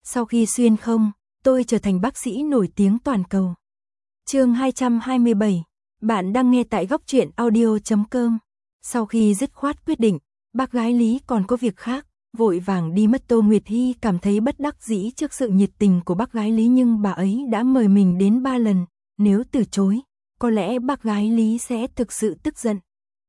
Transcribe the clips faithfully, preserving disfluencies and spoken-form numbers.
Sau khi xuyên không, tôi trở thành bác sĩ nổi tiếng toàn cầu. Chương hai trăm hai mươi bảy, bạn đang nghe tại góc truyện audio chấm com. Sau khi dứt khoát quyết định, bác gái Lý còn có việc khác, vội vàng đi mất. Tô Nguyệt Hy cảm thấy bất đắc dĩ trước sự nhiệt tình của bác gái Lý, nhưng bà ấy đã mời mình đến ba lần, nếu từ chối, có lẽ bác gái Lý sẽ thực sự tức giận.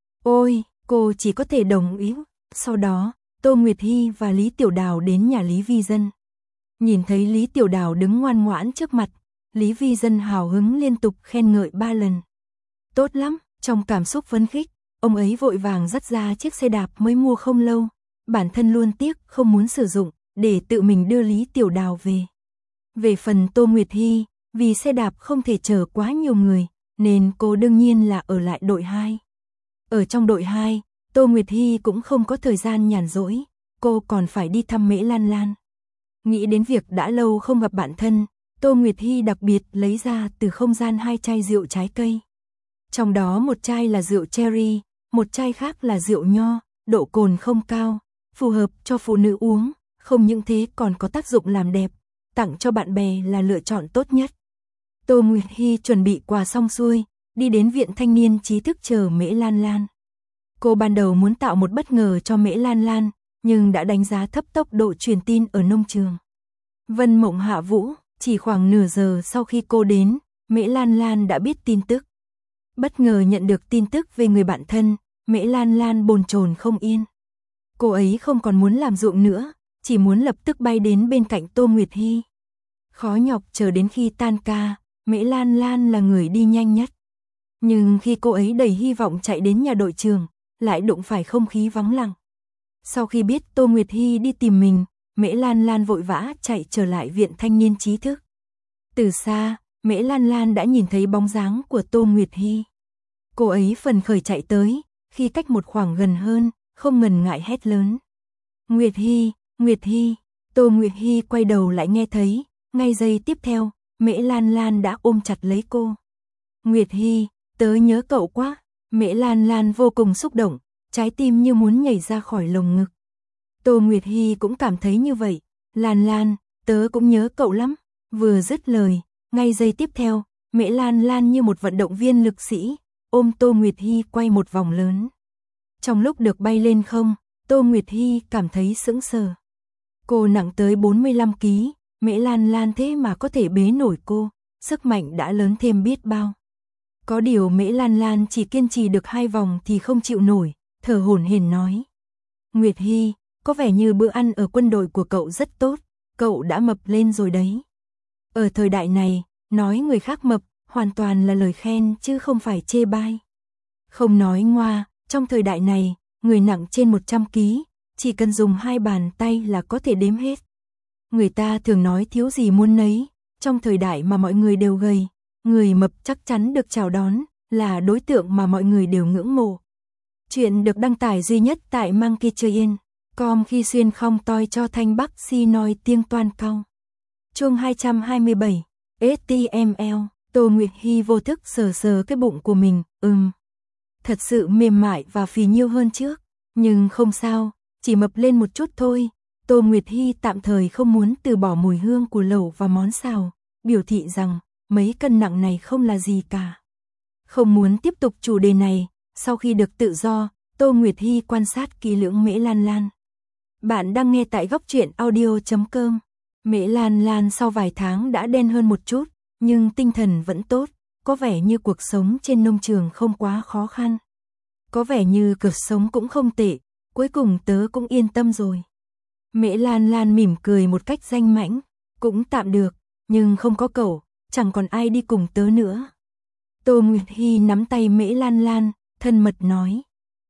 Ôi, cô chỉ có thể đồng ý. Sau đó, Tô Nguyệt Hy và Lý Tiểu Đào đến nhà Lý Vi Dân. Nhìn thấy Lý Tiểu Đào đứng ngoan ngoãn trước mặt, Lý Vi Dân hào hứng liên tục khen ngợi ba lần. Tốt lắm, trong cảm xúc phấn khích, ông ấy vội vàng dắt ra chiếc xe đạp mới mua không lâu, bản thân luôn tiếc không muốn sử dụng, để tự mình đưa Lý Tiểu Đào về. Về phần Tô Nguyệt Hy, vì xe đạp không thể chở quá nhiều người, nên cô đương nhiên là ở lại đội hai. Ở trong đội hai, Tô Nguyệt Hy cũng không có thời gian nhàn rỗi, cô còn phải đi thăm Mễ Lan Lan. Nghĩ đến việc đã lâu không gặp bạn thân, Tô Nguyệt Hy đặc biệt lấy ra từ không gian hai chai rượu trái cây. Trong đó một chai là rượu cherry, một chai khác là rượu nho, độ cồn không cao, phù hợp cho phụ nữ uống, không những thế còn có tác dụng làm đẹp, tặng cho bạn bè là lựa chọn tốt nhất. Tô Nguyệt Hy chuẩn bị quà xong xuôi, đi đến viện thanh niên trí thức chờ Mễ Lan Lan. Cô ban đầu muốn tạo một bất ngờ cho Mễ Lan Lan, nhưng đã đánh giá thấp tốc độ truyền tin ở nông trường. Vân Mộng Hạ Vũ, chỉ khoảng nửa giờ sau khi cô đến, Mễ Lan Lan đã biết tin tức. Bất ngờ nhận được tin tức về người bạn thân, Mễ Lan Lan bồn chồn không yên. Cô ấy không còn muốn làm ruộng nữa, chỉ muốn lập tức bay đến bên cạnh Tô Nguyệt Hy. Khó nhọc chờ đến khi tan ca, Mễ Lan Lan là người đi nhanh nhất. Nhưng khi cô ấy đầy hy vọng chạy đến nhà đội trưởng, lại đụng phải không khí vắng lặng. Sau khi biết Tô Nguyệt Hy đi tìm mình, Mễ Lan Lan vội vã chạy trở lại viện thanh niên trí thức. Từ xa, Mễ Lan Lan đã nhìn thấy bóng dáng của Tô Nguyệt Hy. Cô ấy phấn khởi chạy tới, khi cách một khoảng gần hơn, không ngần ngại hét lớn. Nguyệt Hy, Nguyệt Hy, Tô Nguyệt Hy quay đầu lại nghe thấy, ngay giây tiếp theo, Mễ Lan Lan đã ôm chặt lấy cô. Nguyệt Hy, tớ nhớ cậu quá. Mễ Lan Lan vô cùng xúc động, trái tim như muốn nhảy ra khỏi lồng ngực. Tô Nguyệt Hy cũng cảm thấy như vậy, Lan Lan, tớ cũng nhớ cậu lắm. Vừa dứt lời, ngay giây tiếp theo, Mễ Lan Lan như một vận động viên lực sĩ, ôm Tô Nguyệt Hy quay một vòng lớn. Trong lúc được bay lên không, Tô Nguyệt Hy cảm thấy sững sờ. Cô nặng tới bốn mươi lăm ki lô gam, Mễ Lan Lan thế mà có thể bế nổi cô, sức mạnh đã lớn thêm biết bao. Có điều Mễ Lan Lan chỉ kiên trì được hai vòng thì không chịu nổi, thở hổn hển nói. Nguyệt Hy, có vẻ như bữa ăn ở quân đội của cậu rất tốt, cậu đã mập lên rồi đấy. Ở thời đại này, nói người khác mập, hoàn toàn là lời khen chứ không phải chê bai. Không nói ngoa, trong thời đại này, người nặng trên một trăm ki lô gam, chỉ cần dùng hai bàn tay là có thể đếm hết. Người ta thường nói thiếu gì muốn nấy, trong thời đại mà mọi người đều gầy, người mập chắc chắn được chào đón, là đối tượng mà mọi người đều ngưỡng mộ. Chuyện được đăng tải duy nhất tại Monkey chấm com khi xuyên không toi cho thanh bắc si nói tiếng toan cao. Chương hai trăm hai mươi bảy, ét tê em lờ, Tô Nguyệt Hy vô thức sờ sờ cái bụng của mình, ừm. Thật sự mềm mại và phì nhiêu hơn trước, nhưng không sao, chỉ mập lên một chút thôi. Tô Nguyệt Hy tạm thời không muốn từ bỏ mùi hương của lẩu và món xào, biểu thị rằng mấy cân nặng này không là gì cả. Không muốn tiếp tục chủ đề này, sau khi được tự do, Tô Nguyệt Hy quan sát kỹ lưỡng Mễ Lan Lan. Bạn đang nghe tại góc truyện audio chấm com. Mễ Lan Lan sau vài tháng đã đen hơn một chút, nhưng tinh thần vẫn tốt, có vẻ như cuộc sống trên nông trường không quá khó khăn. Có vẻ như cuộc sống cũng không tệ, cuối cùng tớ cũng yên tâm rồi. Mễ Lan Lan mỉm cười một cách danh mãnh, cũng tạm được, nhưng không có cậu, chẳng còn ai đi cùng tớ nữa. Tô Nguyệt Hy nắm tay Mễ Lan Lan, thân mật nói.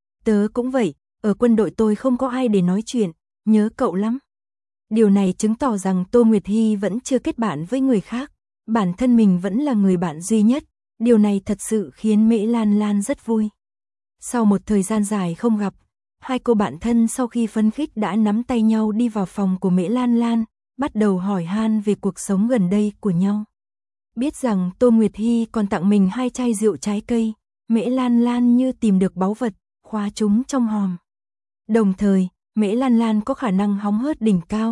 Tớ cũng vậy, ở quân đội tôi không có ai để nói chuyện, nhớ cậu lắm. Điều này chứng tỏ rằng Tô Nguyệt Hy vẫn chưa kết bạn với người khác, bản thân mình vẫn là người bạn duy nhất, điều này thật sự khiến Mễ Lan Lan rất vui. Sau một thời gian dài không gặp, hai cô bạn thân sau khi phấn khích đã nắm tay nhau đi vào phòng của Mễ Lan Lan, bắt đầu hỏi han về cuộc sống gần đây của nhau. Biết rằng Tô Nguyệt Hy còn tặng mình hai chai rượu trái cây, Mễ Lan Lan như tìm được báu vật, khóa chúng trong hòm. Đồng thời, Mễ Lan Lan có khả năng hóng hớt đỉnh cao,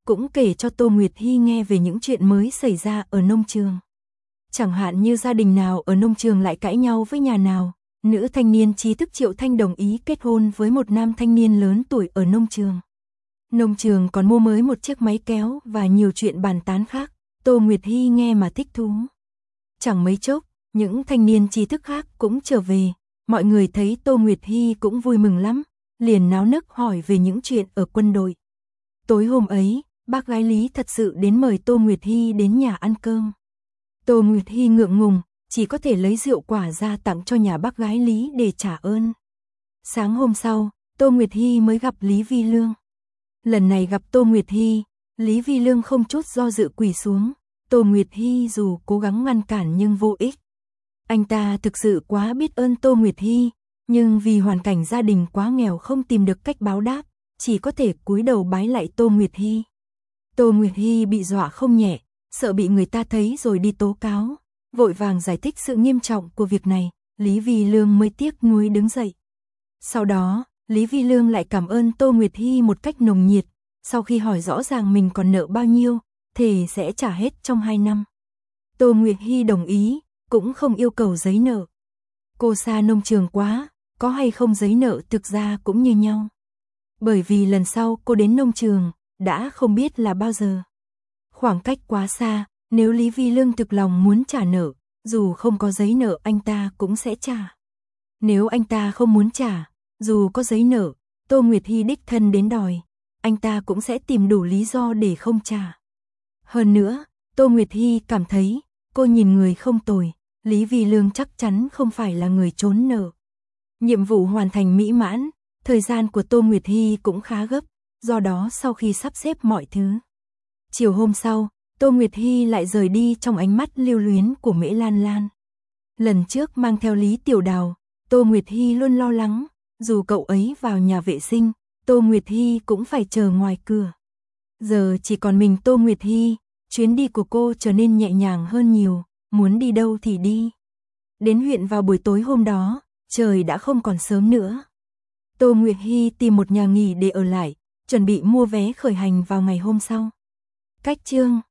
cũng kể cho Tô Nguyệt Hy nghe về những chuyện mới xảy ra ở nông trường. Chẳng hạn như gia đình nào ở nông trường lại cãi nhau với nhà nào, nữ thanh niên trí thức Triệu Thanh đồng ý kết hôn với một nam thanh niên lớn tuổi ở nông trường. Nông trường còn mua mới một chiếc máy kéo và nhiều chuyện bàn tán khác, Tô Nguyệt Hy nghe mà thích thú. Chẳng mấy chốc, những thanh niên trí thức khác cũng trở về, mọi người thấy Tô Nguyệt Hy cũng vui mừng lắm, liền náo nức hỏi về những chuyện ở quân đội. Tối hôm ấy, bác gái Lý thật sự đến mời Tô Nguyệt Hy đến nhà ăn cơm. Tô Nguyệt Hy ngượng ngùng, chỉ có thể lấy rượu quả ra tặng cho nhà bác gái Lý để trả ơn. Sáng hôm sau, Tô Nguyệt Hy mới gặp Lý Vi Lương. Lần này gặp Tô Nguyệt Hy, Lý Vi Lương không chút do dự quỳ xuống, Tô Nguyệt Hy dù cố gắng ngăn cản nhưng vô ích. Anh ta thực sự quá biết ơn Tô Nguyệt Hy, nhưng vì hoàn cảnh gia đình quá nghèo không tìm được cách báo đáp, chỉ có thể cúi đầu bái lạy Tô Nguyệt Hy. Tô Nguyệt Hy bị dọa không nhẹ, sợ bị người ta thấy rồi đi tố cáo, vội vàng giải thích sự nghiêm trọng của việc này, Lý Vi Lương mới tiếc nuối đứng dậy. Sau đó, Lý Vi Lương lại cảm ơn Tô Nguyệt Hy một cách nồng nhiệt, sau khi hỏi rõ ràng mình còn nợ bao nhiêu, thề sẽ trả hết trong hai năm. Tô Nguyệt Hy đồng ý, cũng không yêu cầu giấy nợ. Cô xa nông trường quá, có hay không giấy nợ thực ra cũng như nhau. Bởi vì lần sau cô đến nông trường, đã không biết là bao giờ. Khoảng cách quá xa, nếu Lý Vi Lương thực lòng muốn trả nợ, dù không có giấy nợ anh ta cũng sẽ trả. Nếu anh ta không muốn trả, dù có giấy nợ, Tô Nguyệt Hy đích thân đến đòi, anh ta cũng sẽ tìm đủ lý do để không trả. Hơn nữa, Tô Nguyệt Hy cảm thấy, cô nhìn người không tồi, Lý Vi Lương chắc chắn không phải là người trốn nợ. Nhiệm vụ hoàn thành mỹ mãn, thời gian của Tô Nguyệt Hy cũng khá gấp, do đó sau khi sắp xếp mọi thứ. Chiều hôm sau, Tô Nguyệt Hy lại rời đi trong ánh mắt lưu luyến của Mễ Lan Lan. Lần trước mang theo Lý Tiểu Đào, Tô Nguyệt Hy luôn lo lắng, dù cậu ấy vào nhà vệ sinh, Tô Nguyệt Hy cũng phải chờ ngoài cửa. Giờ chỉ còn mình Tô Nguyệt Hy, chuyến đi của cô trở nên nhẹ nhàng hơn nhiều, muốn đi đâu thì đi. Đến huyện vào buổi tối hôm đó, trời đã không còn sớm nữa. Tô Nguyệt Hy tìm một nhà nghỉ để ở lại, chuẩn bị mua vé khởi hành vào ngày hôm sau. Cách chương